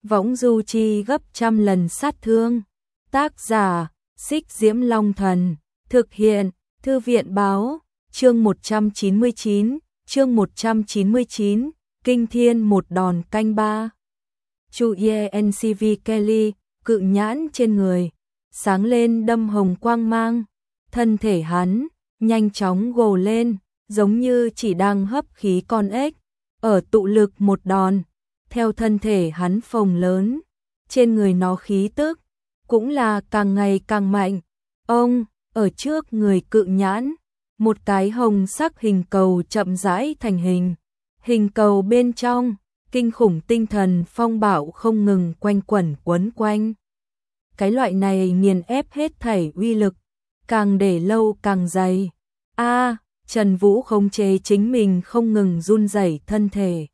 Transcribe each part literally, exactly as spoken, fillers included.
võng du chi gấp trăm lần sát thương. Tác giả, Xích Diễm Long Thần, thực hiện, Thư viện Báo, chương một trăm chín mươi chín, chương một trăm chín mươi chín, Kinh Thiên một đòn canh ba. Chu Ye en xê vê Kelly, cự nhãn trên người, sáng lên đâm hồng quang mang, thân thể hắn nhanh chóng gồ lên, giống như chỉ đang hấp khí con ếch, ở tụ lực một đòn, theo thân thể hắn phồng lớn, trên người nó khí tức cũng là càng ngày càng mạnh. Ông, ở trước người cự nhãn, một cái hồng sắc hình cầu chậm rãi thành hình. Hình cầu bên trong, kinh khủng tinh thần phong bạo không ngừng quanh quẩn quấn quanh. Cái loại này nghiền ép hết thảy uy lực, càng để lâu càng dày. A, Trần Vũ khống chế chính mình không ngừng run rẩy thân thể.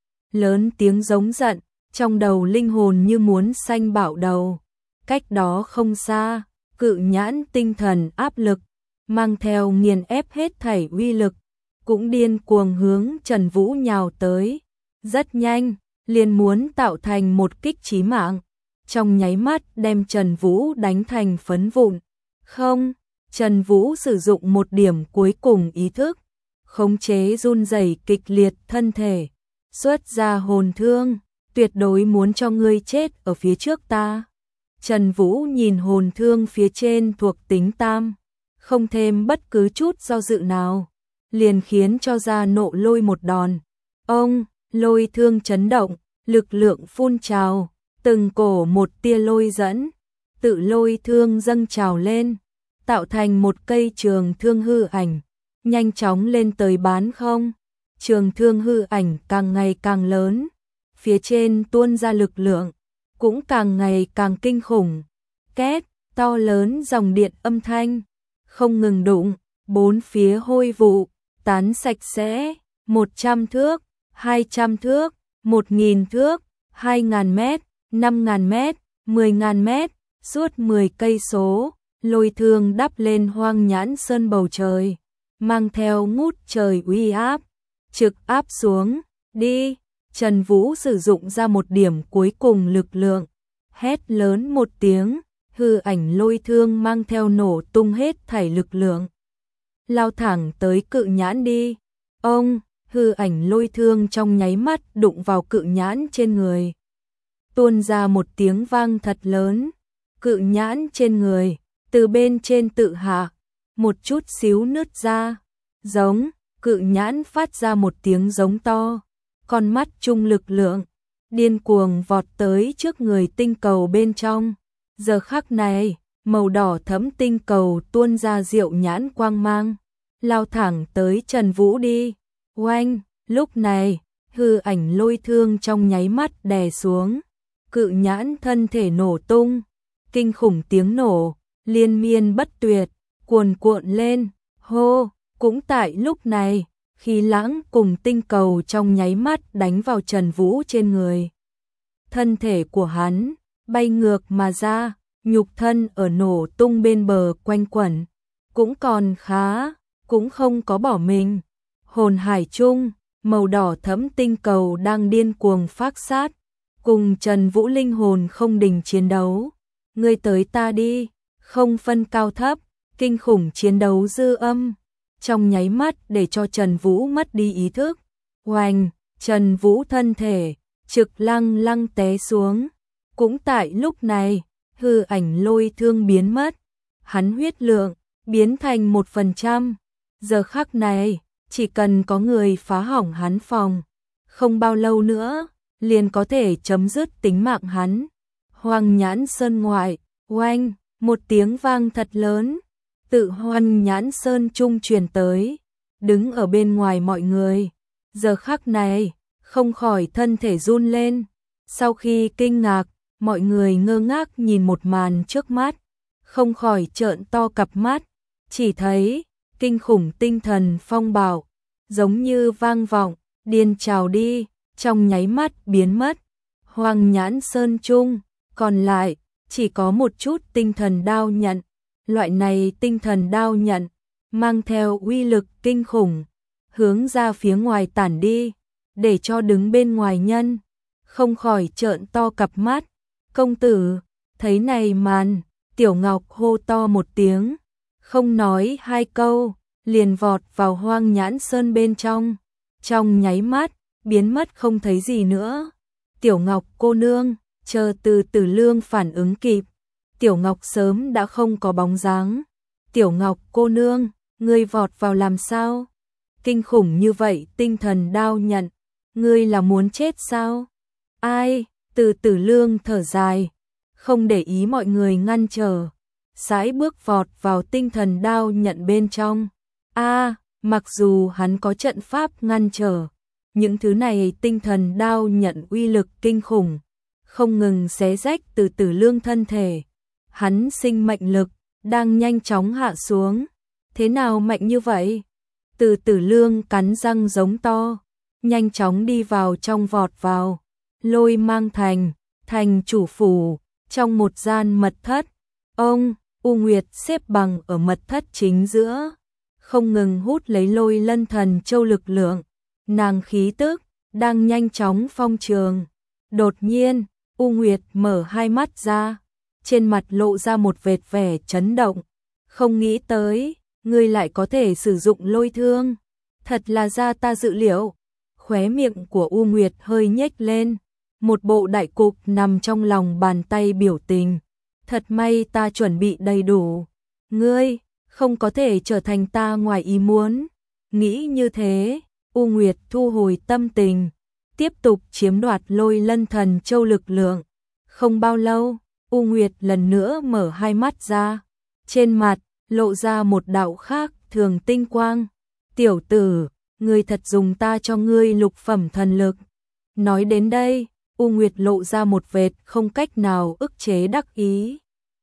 Lớn tiếng giống giận, trong đầu linh hồn như muốn xanh bạo đầu. Cách đó không xa, cự nhãn tinh thần áp lực, mang theo nghiền ép hết thảy uy lực, cũng điên cuồng hướng Trần Vũ nhào tới. Rất nhanh, liền muốn tạo thành một kích chí mạng, trong nháy mắt đem Trần Vũ đánh thành phấn vụn. Không, Trần Vũ sử dụng một điểm cuối cùng ý thức, khống chế run rẩy kịch liệt thân thể, xuất ra hồn thương, tuyệt đối muốn cho ngươi chết ở phía trước ta. Trần Vũ nhìn hồn thương phía trên thuộc tính tam, không thêm bất cứ chút do dự nào, liền khiến cho ra nộ lôi một đòn. Ông, lôi thương chấn động, lực lượng phun trào, từng cổ một tia lôi dẫn, tự lôi thương dâng trào lên, tạo thành một cây trường thương hư ảnh, nhanh chóng lên tới bán không. Trường thương hư ảnh càng ngày càng lớn, phía trên tuôn ra lực lượng, cũng càng ngày càng kinh khủng. Két, to lớn dòng điện âm thanh, không ngừng đụng, bốn phía hôi vụ, tán sạch sẽ, một trăm thước, hai trăm thước, một nghìn thước, hai ngàn mét, năm ngàn mét, mười ngàn mét, suốt mười cây số, lôi thương đắp lên Hoang Nhãn Sơn bầu trời, mang theo ngút trời uy áp, trực áp xuống, đi. Trần Vũ sử dụng ra một điểm cuối cùng lực lượng, hét lớn một tiếng, hư ảnh lôi thương mang theo nổ tung hết thảy lực lượng, lao thẳng tới cự nhãn đi. Ông, hư ảnh lôi thương trong nháy mắt đụng vào cự nhãn trên người, tuôn ra một tiếng vang thật lớn, cự nhãn trên người, từ bên trên tự hạ, một chút xíu nứt ra, giống, cự nhãn phát ra một tiếng giống to, con mắt trung lực lượng, điên cuồng vọt tới trước người tinh cầu bên trong. Giờ khắc này, màu đỏ thẫm tinh cầu tuôn ra diệu nhãn quang mang, lao thẳng tới Trần Vũ đi. Oanh, lúc này, hư ảnh lôi thương trong nháy mắt đè xuống, cự nhãn thân thể nổ tung, kinh khủng tiếng nổ, liên miên bất tuyệt, cuồn cuộn lên, hô, cũng tại lúc này, khí lãng cùng tinh cầu trong nháy mắt đánh vào Trần Vũ trên người. Thân thể của hắn bay ngược mà ra, nhục thân ở nổ tung bên bờ quanh quẩn, cũng còn khá, cũng không có bỏ mình. Hồn hải chung, màu đỏ thẫm tinh cầu đang điên cuồng phác sát, cùng Trần Vũ linh hồn không đình chiến đấu. Ngươi tới ta đi, không phân cao thấp, kinh khủng chiến đấu dư âm, trong nháy mắt để cho Trần Vũ mất đi ý thức. Oanh, Trần Vũ thân thể trực lăng lăng té xuống. Cũng tại lúc này, hư ảnh lôi thương biến mất, hắn huyết lượng biến thành một phần trăm. Giờ khắc này, chỉ cần có người phá hỏng hắn phòng, không bao lâu nữa, liền có thể chấm dứt tính mạng hắn. Hoang Nhãn Sơn ngoại, oanh, một tiếng vang thật lớn, tự Hoang Nhãn Sơn trung truyền tới, đứng ở bên ngoài mọi người. Giờ khắc này, không khỏi thân thể run lên. Sau khi kinh ngạc, mọi người ngơ ngác nhìn một màn trước mắt, không khỏi trợn to cặp mắt, chỉ thấy kinh khủng tinh thần phong bạo, giống như vang vọng, điên trào đi, trong nháy mắt biến mất. Hoang Nhãn Sơn trung, còn lại chỉ có một chút tinh thần đao nhận. Loại này tinh thần đao nhận mang theo uy lực kinh khủng, hướng ra phía ngoài tản đi, để cho đứng bên ngoài nhân không khỏi trợn to cặp mắt. Công tử, thấy này màn, Tiểu Ngọc hô to một tiếng, không nói hai câu, liền vọt vào Hoang Nhãn Sơn bên trong, trong nháy mắt, biến mất không thấy gì nữa. Tiểu Ngọc cô nương, chờ Từ Tử Lương phản ứng kịp, Tiểu Ngọc sớm đã không có bóng dáng. Tiểu Ngọc cô nương, ngươi vọt vào làm sao? Kinh khủng như vậy tinh thần đao nhận, ngươi là muốn chết sao? Ai? Từ Tử Lương thở dài, không để ý mọi người ngăn trở, sải bước vọt vào tinh thần đao nhận bên trong. A, à, mặc dù hắn có trận pháp ngăn trở, những thứ này tinh thần đao nhận uy lực kinh khủng, không ngừng xé rách Từ Tử Lương thân thể. Hắn sinh mệnh lực đang nhanh chóng hạ xuống. Thế nào mạnh như vậy? Từ Tử Lương cắn răng giống to, nhanh chóng đi vào trong vọt vào. Lôi Mang thành, thành chủ phủ, trong một gian mật thất. Ông, U Nguyệt xếp bằng ở mật thất chính giữa, không ngừng hút lấy Lôi Lân Thần Châu lực lượng. Nàng khí tức đang nhanh chóng phong trường. Đột nhiên, U Nguyệt mở hai mắt ra, trên mặt lộ ra một vệt vẻ chấn động. Không nghĩ tới, ngươi lại có thể sử dụng lôi thương, thật là ra ta dự liệu. Khóe miệng của U Nguyệt hơi nhếch lên, một bộ đại cục nằm trong lòng bàn tay biểu tình. Thật may ta chuẩn bị đầy đủ, ngươi không có thể trở thành ta ngoài ý muốn. Nghĩ như thế, U Nguyệt thu hồi tâm tình, tiếp tục chiếm đoạt Lôi Lân Thần Châu lực lượng. Không bao lâu, U Nguyệt lần nữa mở hai mắt ra, trên mặt lộ ra một đạo khác thường tinh quang. Tiểu tử, ngươi thật dùng ta cho ngươi lục phẩm thần lực. Nói đến đây, U Nguyệt lộ ra một vệt không cách nào ức chế đắc ý.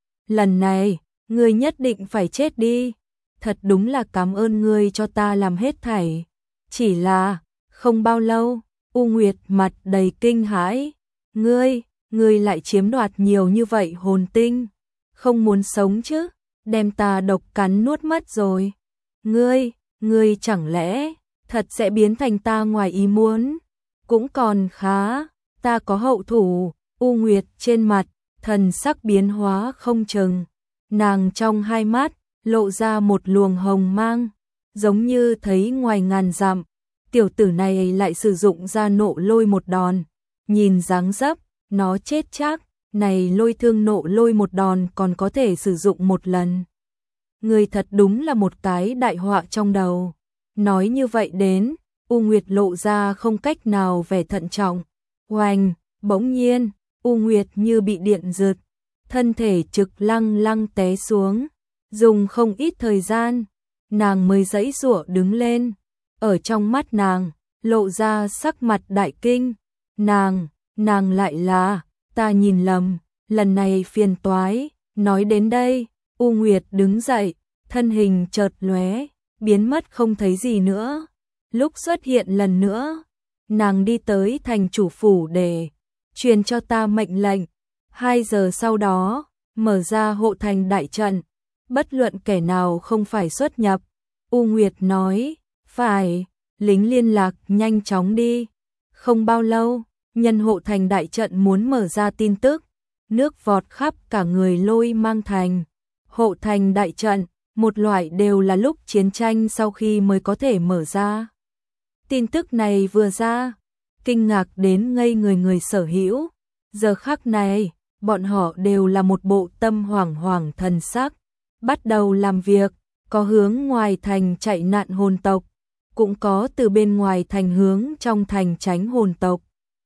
Lần này, ngươi nhất định phải chết đi. Thật đúng là cảm ơn ngươi cho ta làm hết thảy. Chỉ là, không bao lâu, U Nguyệt mặt đầy kinh hãi. Ngươi, ngươi lại chiếm đoạt nhiều như vậy hồn tinh. Không muốn sống chứ, đem ta độc cắn nuốt mất rồi. Ngươi, ngươi chẳng lẽ thật sẽ biến thành ta ngoài ý muốn? Cũng còn khá, ta có hậu thủ. U Nguyệt trên mặt, thần sắc biến hóa không chừng. Nàng trong hai mắt, lộ ra một luồng hồng mang, giống như thấy ngoài ngàn dặm. Tiểu tử này lại sử dụng ra nộ lôi một đòn. Nhìn dáng dấp, nó chết chắc. Này lôi thương nộ lôi một đòn còn có thể sử dụng một lần. Người thật đúng là một cái đại họa trong đầu. Nói như vậy đến, U Nguyệt lộ ra không cách nào vẻ thận trọng. Oanh, bỗng nhiên, U Nguyệt như bị điện giật, thân thể trực lăng lăng té xuống. Dùng không ít thời gian, nàng mới giãy giụa đứng lên. Ở trong mắt nàng, lộ ra sắc mặt đại kinh. Nàng, nàng lại là, ta nhìn lầm, lần này phiền toái. Nói đến đây, U Nguyệt đứng dậy, thân hình chợt lóe, biến mất không thấy gì nữa. Lúc xuất hiện lần nữa, nàng đi tới thành chủ phủ để truyền cho ta mệnh lệnh. Hai giờ sau đó, mở ra hộ thành đại trận, bất luận kẻ nào không phải xuất nhập. U Nguyệt nói, phải, lính liên lạc nhanh chóng đi. Không bao lâu, nhân hộ thành đại trận muốn mở ra tin tức, nước vọt khắp cả người Lôi Mang thành. Hộ thành đại trận, một loại đều là lúc chiến tranh sau khi mới có thể mở ra. Tin tức này vừa ra, kinh ngạc đến ngây người người sở hữu. Giờ khắc này, bọn họ đều là một bộ tâm hoảng hoảng thần sắc, bắt đầu làm việc, có hướng ngoài thành chạy nạn hồn tộc, cũng có từ bên ngoài thành hướng trong thành tránh hồn tộc.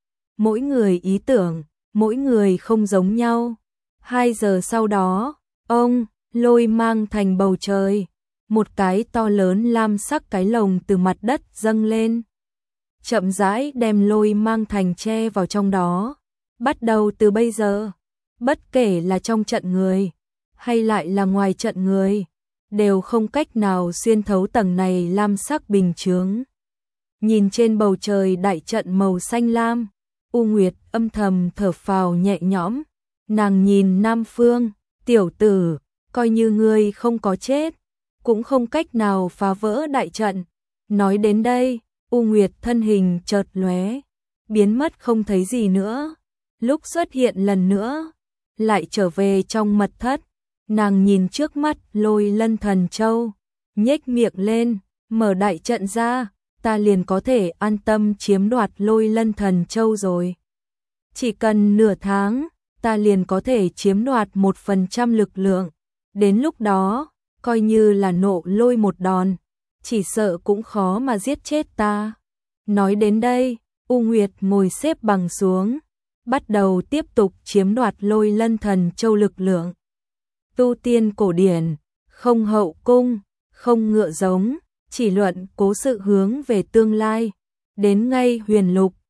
Mỗi người ý tưởng, mỗi người không giống nhau. Hai giờ sau đó, ông, Lôi Mang thành bầu trời, một cái to lớn lam sắc cái lồng từ mặt đất dâng lên. Chậm rãi đem Lôi Mang thành che vào trong đó. Bắt đầu từ bây giờ, bất kể là trong trận người, hay lại là ngoài trận người, đều không cách nào xuyên thấu tầng này lam sắc bình chướng. Nhìn trên bầu trời đại trận màu xanh lam, U Nguyệt âm thầm thở phào nhẹ nhõm. Nàng nhìn Nam Phương, tiểu tử, coi như ngươi không có chết, cũng không cách nào phá vỡ đại trận. Nói đến đây, U Nguyệt thân hình chợt lóe, biến mất không thấy gì nữa. Lúc xuất hiện lần nữa, lại trở về trong mật thất, nàng nhìn trước mắt Lôi Lân Thần Châu, nhếch miệng lên, mở đại trận ra, ta liền có thể an tâm chiếm đoạt Lôi Lân Thần Châu rồi. Chỉ cần nửa tháng, ta liền có thể chiếm đoạt một phần trăm lực lượng, đến lúc đó, coi như là nộ lôi một đòn, chỉ sợ cũng khó mà giết chết ta. Nói đến đây, U Nguyệt ngồi xếp bằng xuống, bắt đầu tiếp tục chiếm đoạt Lôi Lân Thần Châu lực lượng. Tu tiên cổ điển, không hậu cung, không ngựa giống, chỉ luận cố sự hướng về tương lai, đến ngay huyền lục,